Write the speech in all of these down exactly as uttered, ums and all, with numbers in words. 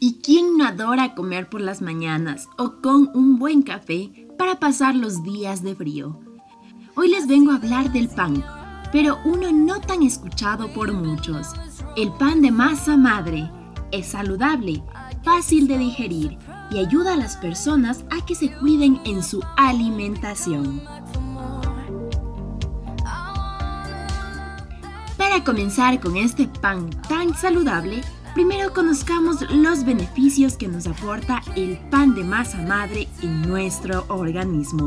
¿Y quién no adora comer por las mañanas o con un buen café para pasar los días de frío? Hoy les vengo a hablar del pan, pero uno no tan escuchado por muchos. El pan de masa madre es saludable, fácil de digerir y ayuda a las personas a que se cuiden en su alimentación. Para comenzar con este pan tan saludable, primero conozcamos los beneficios que nos aporta el pan de masa madre en nuestro organismo.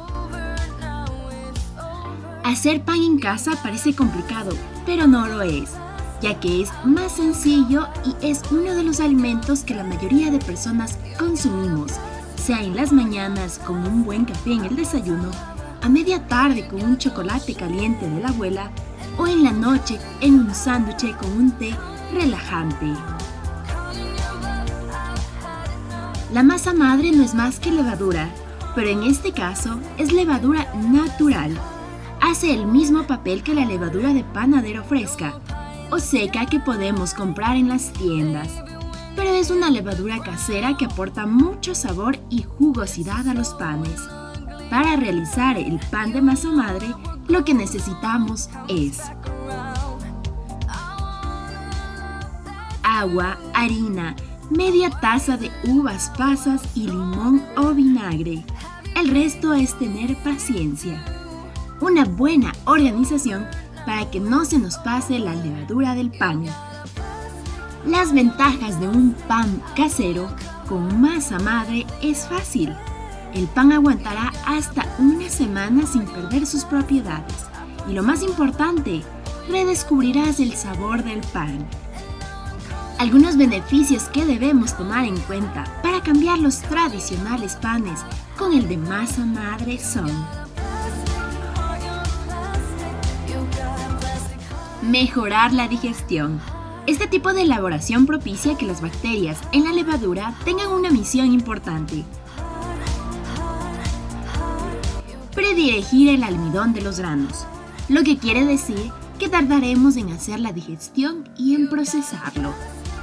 Hacer pan en casa parece complicado, pero no lo es, ya que es más sencillo y es uno de los alimentos que la mayoría de personas consumimos, sea en las mañanas con un buen café en el desayuno, a media tarde con un chocolate caliente de la abuela o en la noche en un sándwich con un té relajante. La masa madre no es más que levadura, pero en este caso es levadura natural. Hace el mismo papel que la levadura de panadero fresca o seca que podemos comprar en las tiendas, pero es una levadura casera que aporta mucho sabor y jugosidad a los panes. Para realizar el pan de masa madre, lo que necesitamos es agua, harina, media taza de uvas pasas y limón o vinagre. El resto es tener paciencia. Una buena organización para que no se nos pase la levadura del pan. Las ventajas de un pan casero con masa madre es fácil. El pan aguantará hasta una semana sin perder sus propiedades. Y lo más importante, redescubrirás el sabor del pan. Algunos beneficios que debemos tomar en cuenta para cambiar los tradicionales panes con el de masa madre son: mejorar la digestión. Este tipo de elaboración propicia que las bacterias en la levadura tengan una misión importante: predirigir el almidón de los granos, lo que quiere decir que tardaremos en hacer la digestión y en procesarlo.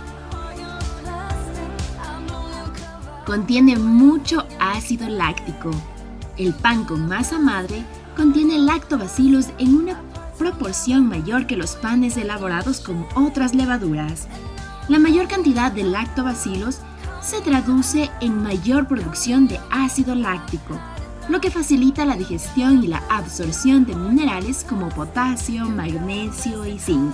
Contiene mucho ácido láctico. El pan con masa madre contiene lactobacillus en una proporción mayor que los panes elaborados con otras levaduras. La mayor cantidad de lactobacillus se traduce en mayor producción de ácido láctico, lo que facilita la digestión y la absorción de minerales como potasio, magnesio y zinc.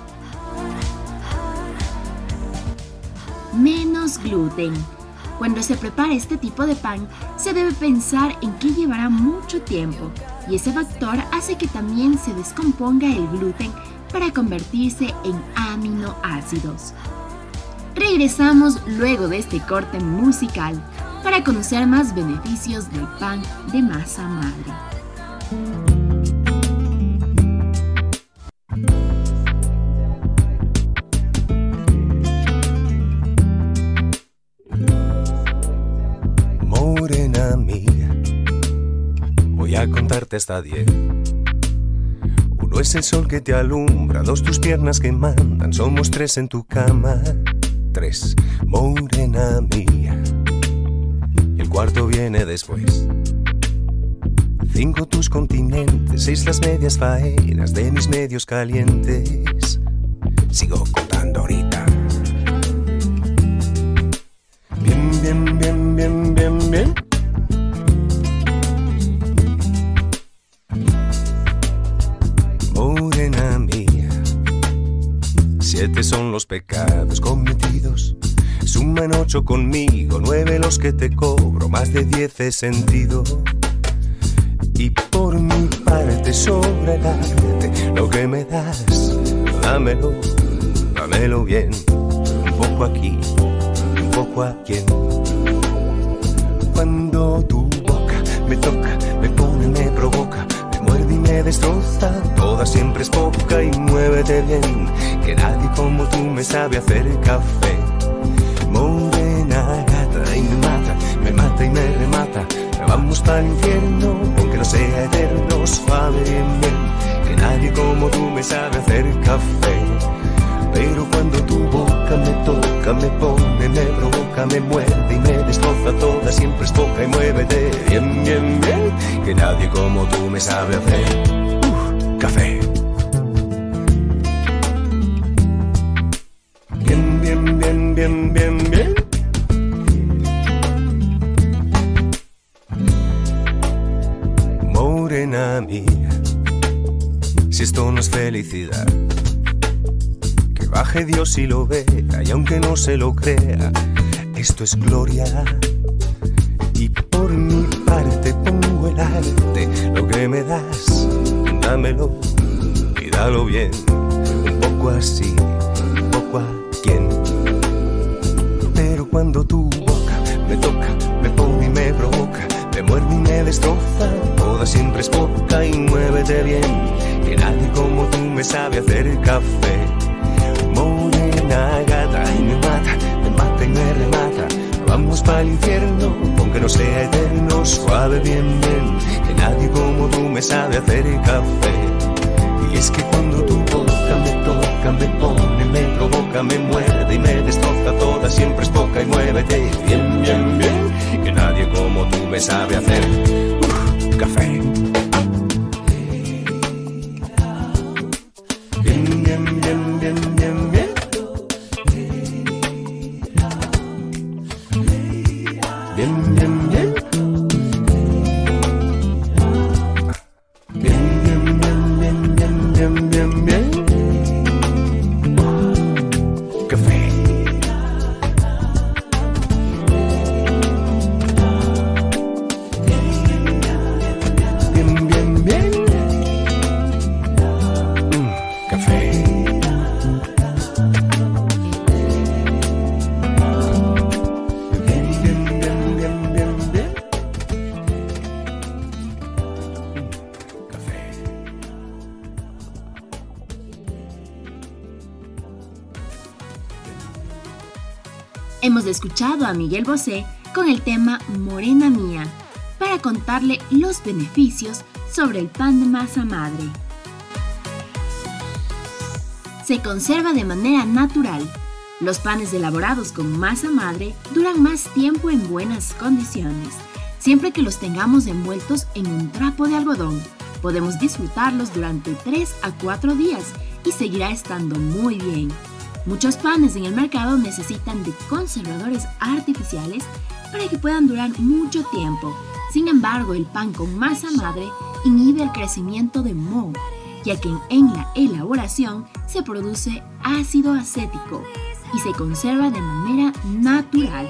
Menos gluten. Cuando se prepara este tipo de pan, se debe pensar en que llevará mucho tiempo, y ese factor hace que también se descomponga el gluten para convertirse en aminoácidos. Regresamos luego de este corte musical para conocer más beneficios del pan de masa madre. Morena mía, voy a contarte hasta diez. Uno es el sol que te alumbra, dos tus piernas que mandan, somos tres en tu cama. Tres, morena mía, y el cuarto viene después. Cinco tus continentes, seis las medias faenas de mis medios calientes. Sigo contando ahorita. Bien, bien, bien, bien, bien, bien. Morena mía, siete son los pecados cometidos. Suman ocho conmigo, nueve los que te cobro, más de diez he sentido. Y por mi parte sobra el arte, lo que me das, dámelo, dámelo bien. Un poco aquí, un poco aquí. Cuando tu boca me toca, me pone, me provoca, me muerde y me destroza, toda siempre es poca y muévete bien, que nadie como tú me sabe hacer café. Morena gata y me mata, me mata y me remata, vamos para el infierno, aunque no sea eterno, suave bien bien, que nadie como tú me sabe hacer café. Pero cuando tu boca me toca, me pone, me provoca, boca me muerde y me destroza toda, siempre es poca y muévete bien, bien, bien, que nadie como tú me sabe hacer uh, café. Bien, bien, bien, bien, bien, bien. Morena mía, si esto no es felicidad, que baje Dios y lo vea, y aunque no se lo crea, esto es gloria. Y por mi parte pongo el arte, lo que me das, dámelo y dalo bien, un poco así, un poco a quien. Pero cuando tu boca me toca, me pone y me provoca, me muerde y me destroza, toda siempre es poca y muévete bien, que nadie como tú me sabe hacer café. Morena gata y me mata, me mata y me remata, vamos pa'l infierno, aunque no sea eterno, suave bien bien, que nadie como tú me sabe hacer café. Y es que cuando tu boca me toca, me pone, me provoca, me muerde y me destroza toda, siempre es poca y muévete bien, bien, bien, que nadie como tú me sabe hacer uh, café. Bien, bien, bien, bien, bien, bien. Bien, bien, bien. Bien, bien, bien, bien, bien, bien, bien, bien. Café. Bien, bien, bien. Mm, café. Bien, bien, bien, bien, bien, bien. Café. Hemos escuchado a Miguel Bosé con el tema Morena Mía para contarle los beneficios sobre el pan de masa madre. Se conserva de manera natural. Los panes elaborados con masa madre duran más tiempo en buenas condiciones. Siempre que los tengamos envueltos en un trapo de algodón, podemos disfrutarlos durante tres a cuatro días y seguirá estando muy bien. Muchos panes en el mercado necesitan de conservadores artificiales para que puedan durar mucho tiempo. Sin embargo, el pan con masa madre inhibe el crecimiento de moho, ya que en la elaboración se produce ácido acético y se conserva de manera natural.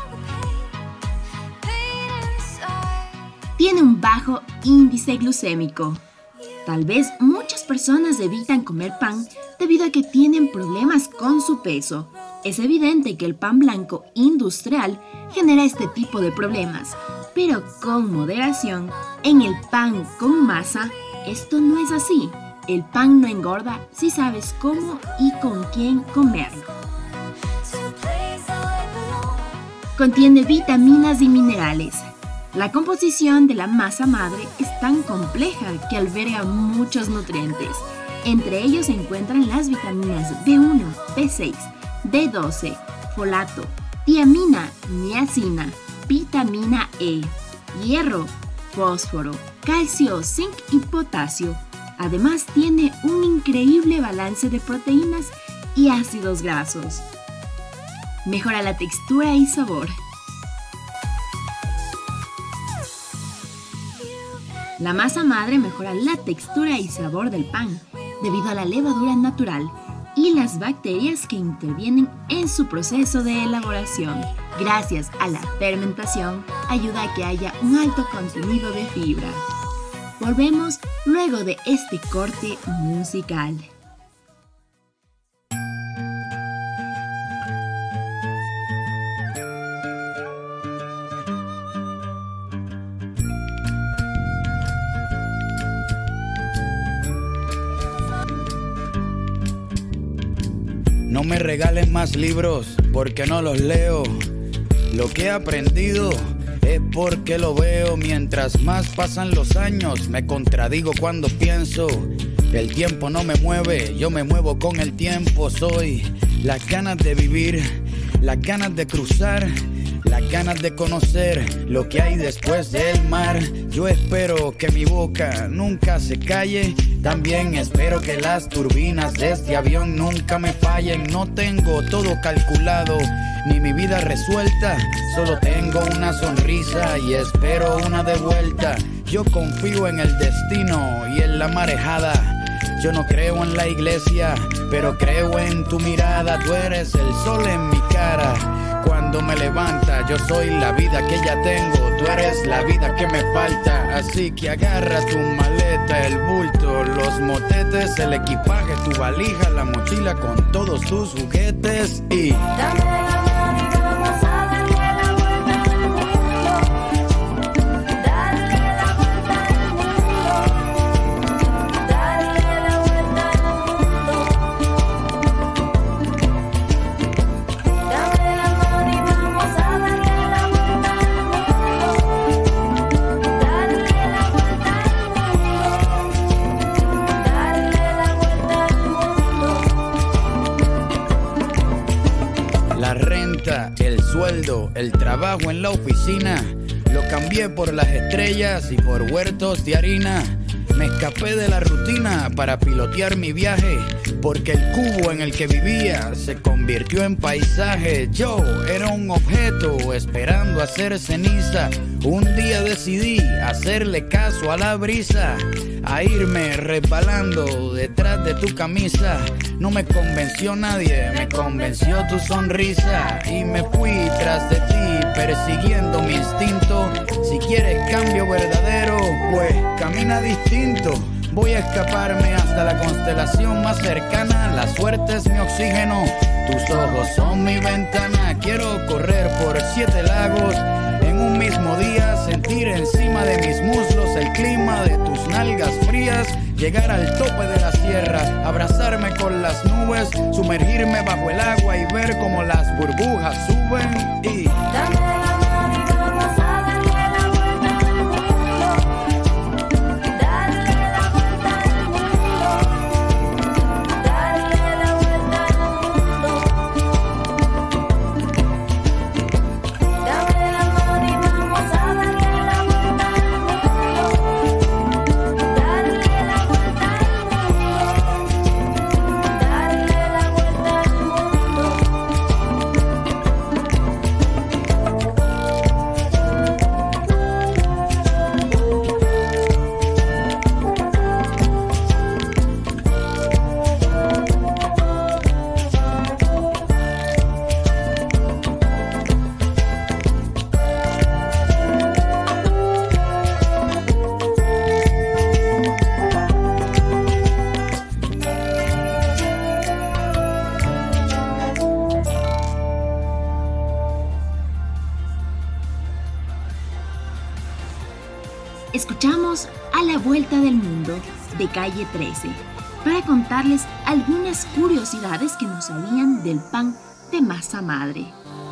Tiene un bajo índice glucémico. Tal vez muchas personas evitan comer pan debido a que tienen problemas con su peso. Es evidente que el pan blanco industrial genera este tipo de problemas, pero con moderación. En el pan con masa, esto no es así. El pan no engorda si sabes cómo y con quién comerlo. Contiene vitaminas y minerales. La composición de la masa madre es tan compleja que alberga muchos nutrientes. Entre ellos se encuentran las vitaminas B uno, B seis, B doce, folato, tiamina, niacina, vitamina E, hierro, fósforo, calcio, zinc y potasio. Además tiene un increíble balance de proteínas y ácidos grasos. Mejora la textura y sabor. La masa madre mejora la textura y sabor del pan debido a la levadura natural y las bacterias que intervienen en su proceso de elaboración. Gracias a la fermentación, ayuda a que haya un alto contenido de fibra. Volvemos luego de este corte musical. No me regalen más libros porque no los leo. Lo que he aprendido es porque lo veo. Mientras más pasan los años, me contradigo cuando pienso. El tiempo no me mueve, yo me muevo con el tiempo. Soy las ganas de vivir, las ganas de cruzar, las ganas de conocer lo que hay después del mar. Yo espero que mi boca nunca se calle. También espero que las turbinas de este avión nunca me fallen. No tengo todo calculado, ni mi vida resuelta. Solo tengo una sonrisa y espero una de vuelta. Yo confío en el destino y en la marejada. Yo no creo en la iglesia, pero creo en tu mirada. Tú eres el sol en mi cara. Cuando me levanta, yo soy la vida que ya tengo. Tú eres la vida que me falta. Así que agarra tu maleta, el bulto, los motetes, el equipaje, tu valija, la mochila con todos tus juguetes y... Dame la mano y vamos a darle la vuelta al mundo. Darle la vuelta al mundo. Darle la vuelta al mundo. Dame la mano y vamos a darle la vuelta al mundo. Darle la vuelta al mundo. Darle la vuelta al mundo. La renta, el sueldo, el trabajo en la oficina, lo cambié por las estrellas y por huertos de harina. Me escapé de la rutina para pilotear mi viaje, porque el cubo en el que vivía se convirtió en paisaje. Yo era un objeto esperando a ser ceniza. Un día decidí hacerle caso a la brisa, a irme resbalando detrás de tu camisa. No me convenció nadie, me convenció tu sonrisa. Y me fui tras de ti, persiguiendo mi instinto. Si quieres cambio verdadero, pues camina distinto. Voy a escaparme hasta la constelación más cercana. La suerte es mi oxígeno, tus ojos son mi ventana. Quiero correr por siete lagos en un mismo día, sentir encima de mis muslos el clima de tus nalgas frías, llegar al tope de la sierra, abrazarme con las nubes, sumergirme bajo el agua y ver cómo las burbujas suben y... Dame la mano y vamos a darle la vuelta al mundo. Darle la vuelta al mundo. Darle la vuelta al mundo. Dame la mano y vamos a darle la vuelta al mundo. Darle la vuelta al mundo. Darle la vuelta al mundo. Escuchamos A la Vuelta del Mundo de Calle trece para contarles algunas curiosidades que nos sabían del pan de masa madre.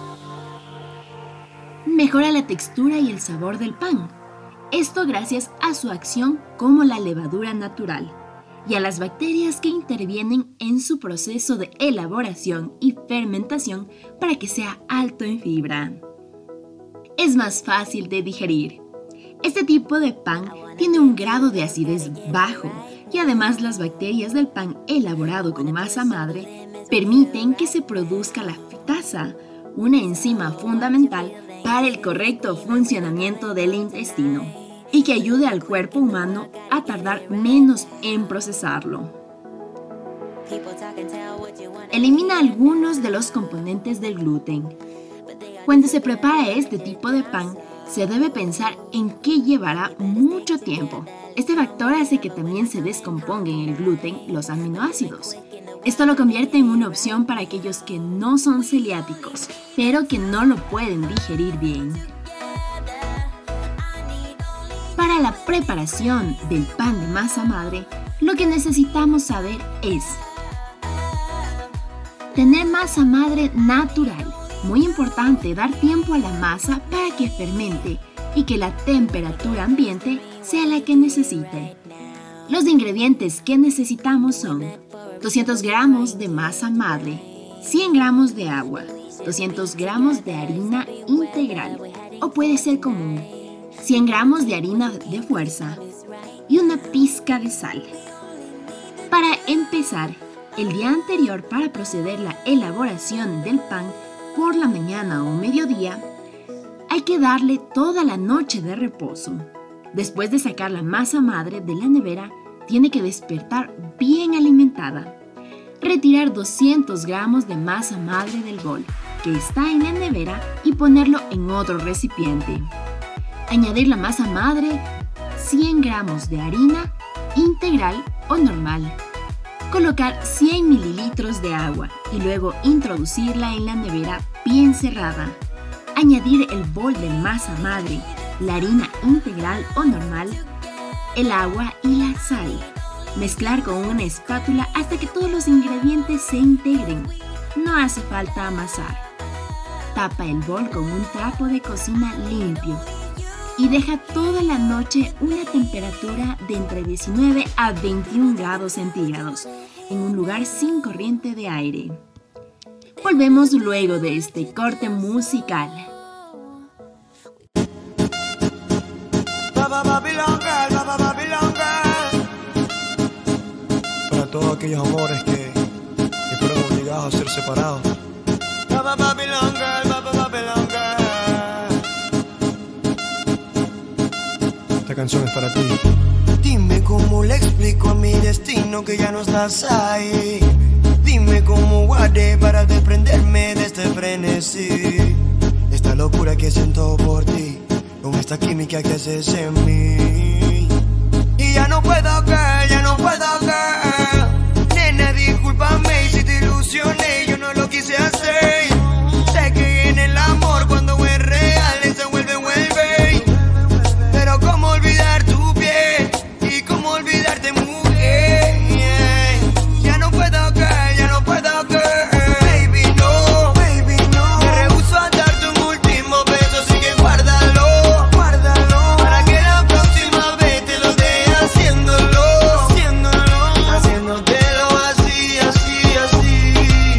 Mejora la textura y el sabor del pan. Esto gracias a su acción como la levadura natural y a las bacterias que intervienen en su proceso de elaboración y fermentación para que sea alto en fibra. Es más fácil de digerir. Este tipo de pan tiene un grado de acidez bajo y además las bacterias del pan elaborado con masa madre permiten que se produzca la fitasa, una enzima fundamental para el correcto funcionamiento del intestino y que ayude al cuerpo humano a tardar menos en procesarlo. Elimina algunos de los componentes del gluten. Cuando se prepara este tipo de pan, se debe pensar en que llevará mucho tiempo. Este factor hace que también se descompongan en el gluten los aminoácidos. Esto lo convierte en una opción para aquellos que no son celiáticos, pero que no lo pueden digerir bien. Para la preparación del pan de masa madre, lo que necesitamos saber es tener masa madre natural. Muy importante dar tiempo a la masa para que fermente y que la temperatura ambiente sea la que necesite. Los ingredientes que necesitamos son doscientos gramos de masa madre, cien gramos de agua, doscientos gramos de harina integral, o puede ser común, cien gramos de harina de fuerza y una pizca de sal. Para empezar, el día anterior, para proceder la elaboración del pan por la mañana o mediodía, hay que darle toda la noche de reposo. Después de sacar la masa madre de la nevera, tiene que despertar bien alimentada. Retirar doscientos gramos de masa madre del bol que está en la nevera y ponerlo en otro recipiente. Añadir la masa madre, cien gramos de harina integral o normal. Colocar cien mililitros de agua y luego introducirla en la nevera bien cerrada. Añadir el bol de masa madre, la harina integral o normal, el agua y la sal. Mezclar con una espátula hasta que todos los ingredientes se integren. No hace falta amasar. Tapa el bol con un trapo de cocina limpio y deja toda la noche una temperatura de entre diecinueve a veintiún grados centígrados en un lugar sin corriente de aire. Volvemos luego de este corte musical. Para todos aquellos amores que, que fueron obligados a ser separados. Esta canción es para ti. Dime cómo le explico a mi destino que ya no estás ahí. Dime cómo haré para desprenderme de este frenesí. Esta locura que siento por ti, con esta química que haces en mí. Y ya no puedo caer, ya no puedo caer. Nena, discúlpame si te ilusioné, yo no lo quise hacer. Sé que en el amor cuando es real se vuelve, vuelve. Pero cómo olvidar tu piel y cómo olvidarte, mujer. Ya no puedo caer, ya no puedo caer. Baby, no, baby, no. Me rehúso a darte un último beso, así que guárdalo, guárdalo. Para que la próxima vez te lo dé haciéndolo, haciéndolo, haciéndotelo así, así, así.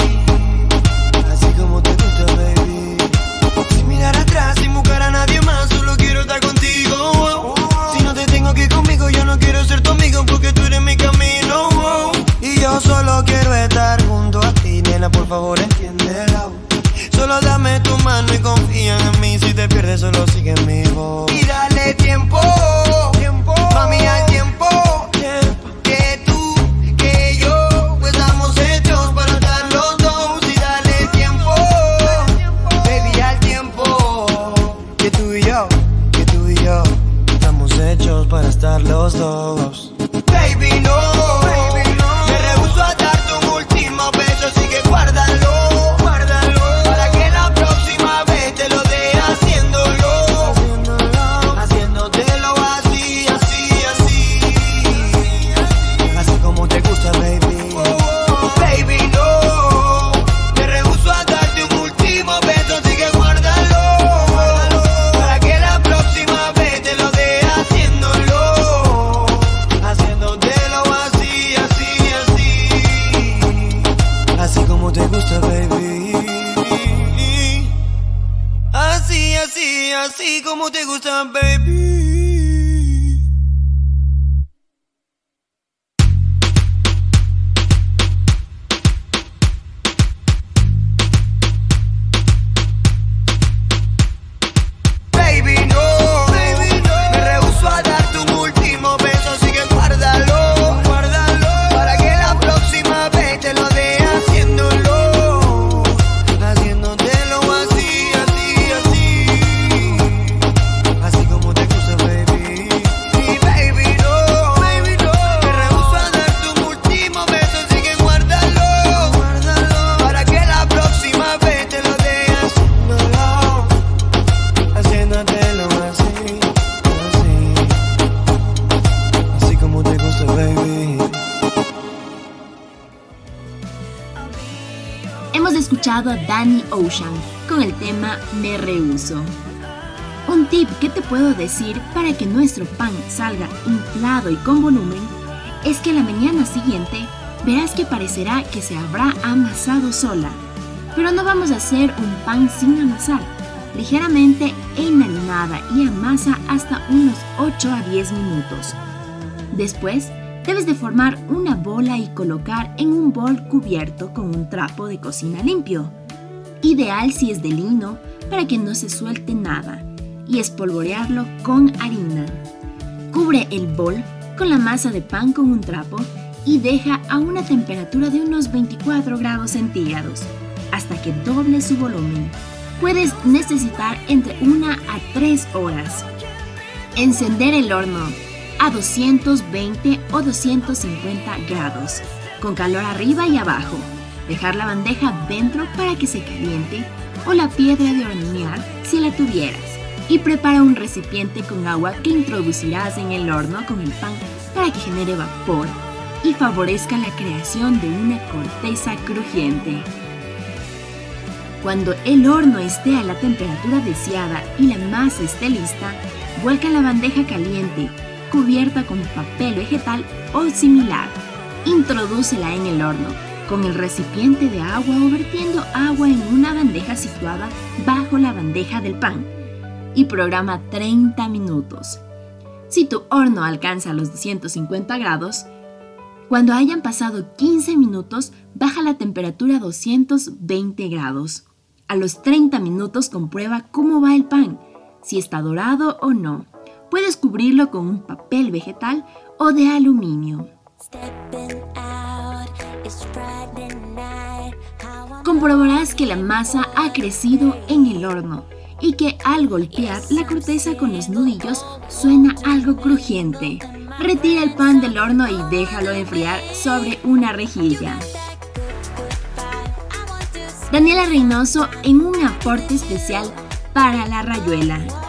Así como te gusta, baby. Sin mirar atrás, sin buscar a nadie más, solo quiero estar contigo. Si no te tengo aquí conmigo, yo no quiero ser tu amigo porque tú eres mi camino. Y yo solo quiero estar junto a ti, nena, por favor entiéndelo. Solo dame tu mano y confía en mí. Si te pierdes, solo sigue mi voz. Y dale tiempo, tiempo, mami, al tiempo, tiempo. Que tú, que yo, pues estamos hechos para estar los dos. Y dale tiempo, baby, al tiempo. Que tú y yo, que tú y yo, estamos hechos para estar los dos. Baby, no, baby, no. Me rehúso a darte un último beso, así que guárdalo, guárdalo. Para que la próxima vez te lo dé haciéndolo, haciéndolo, haciéndotelo así, así, así. Así como te gusta, baby. Oh, baby, no. Me rehúso a darte un último beso, así que guárdalo, guárdalo. Para que la próxima vez te lo dé haciéndolo, haciéndotelo así, así, así. Así como te gusta, baby. Así, así, así como te gusta, baby. Baby, no, baby, no. Me rehúso a darte un último beso, así que guárdalo, guárdalo. Para que la próxima vez te lo dé haciéndolo, haciéndotelo así, así, así. Así como te gusta, baby. Y baby, no, baby, no. Me rehúso a darte un último beso, así que guárdalo, guárdalo. Para que la próxima vez te lo dé haciéndolo, haciéndotelo así, así. Así como te gusta, baby. Hemos escuchado a Danny Ocean con el tema Me Rehuso. Un tip que te puedo decir para que nuestro pan salga inflado y con volumen es que la mañana siguiente verás que parecerá que se habrá amasado sola. Pero no vamos a hacer un pan sin amasar. Ligeramente enharinada y amasa hasta unos ocho a diez minutos. Después, debes de formar una bola y colocar en un bol cubierto con un trapo de cocina limpio. Ideal si es de lino para que no se suelte nada, y espolvorearlo con harina. Cubre el bol con la masa de pan con un trapo y deja a una temperatura de unos veinticuatro grados centígrados hasta que doble su volumen. Puedes necesitar entre una a tres horas. Encender el horno a doscientos veinte o doscientos cincuenta grados, con calor arriba y abajo. Dejar la bandeja dentro para que se caliente o la piedra de hornear si la tuvieras. Y prepara un recipiente con agua que introducirás en el horno con el pan para que genere vapor y favorezca la creación de una corteza crujiente. Cuando el horno esté a la temperatura deseada y la masa esté lista, vuelca la bandeja caliente, cubierta con papel vegetal o similar. Introdúcela en el horno con el recipiente de agua o vertiendo agua en una bandeja situada bajo la bandeja del pan y programa treinta minutos. Si tu horno alcanza los doscientos cincuenta grados, cuando hayan pasado quince minutos, baja la temperatura a doscientos veinte grados. A los treinta minutos comprueba cómo va el pan, si está dorado o no. Puedes cubrirlo con un papel vegetal o de aluminio. Comprobarás que la masa ha crecido en el horno y que al golpear la corteza con los nudillos suena algo crujiente. Retira el pan del horno y déjalo enfriar sobre una rejilla. Daniela Reynoso en un aporte especial para La Rayuela.